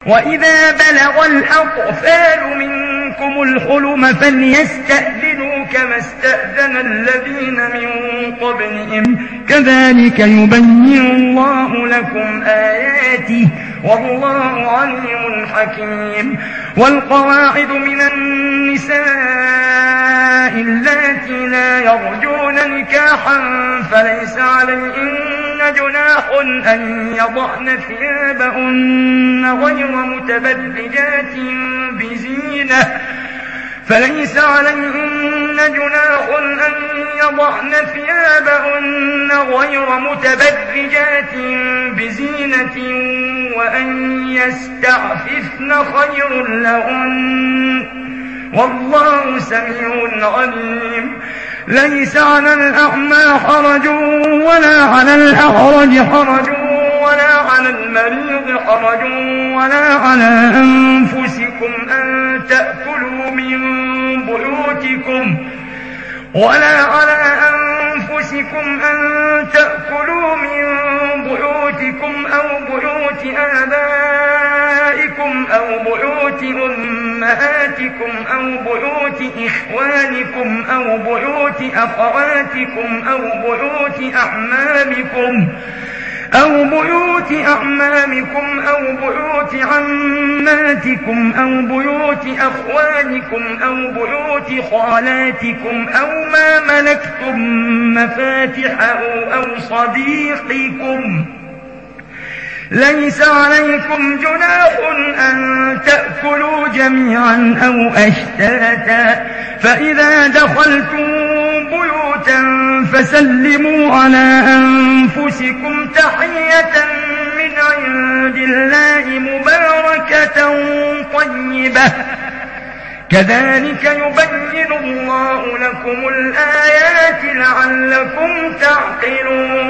وإذا بلغ الأطفال منكم الحلم فليستأذنوا كما استأذن الذين من قبلهم كذلك يبين الله لكم آياته والله عليم حكيم. والقواعد من النساء اللاتي لا يرجون نكاحا فليس عليهن جناح أن يضعن ثيابهن غير متبرجات بزينة وأن يستعففن خير لهن والله سميع عليم. ليس على الأعمى حرج ولا على الأعرج حرج ولا على المريض حرج ولا على أنفسكم أن تأكلوا من بيوتكم أو بيوت آبائكم أو بيوت أمهاتكم أو بيوت إخوانكم أو بيوت أخواتكم أو بيوت أعمامكم أو بيوت عماتكم أو بيوت أخوانكم أو بيوت خالاتكم أو ما ملكتم مفاتحه أو صديقكم. ليس عليكم جناح أن تأكلوا جميعا أو أشتاتا فإذا دخلتم بيوتا فسلموا على أنفسكم تحية من عند الله مباركة طيبة كذلك يبين الله لكم الآيات لعلكم تعقلون.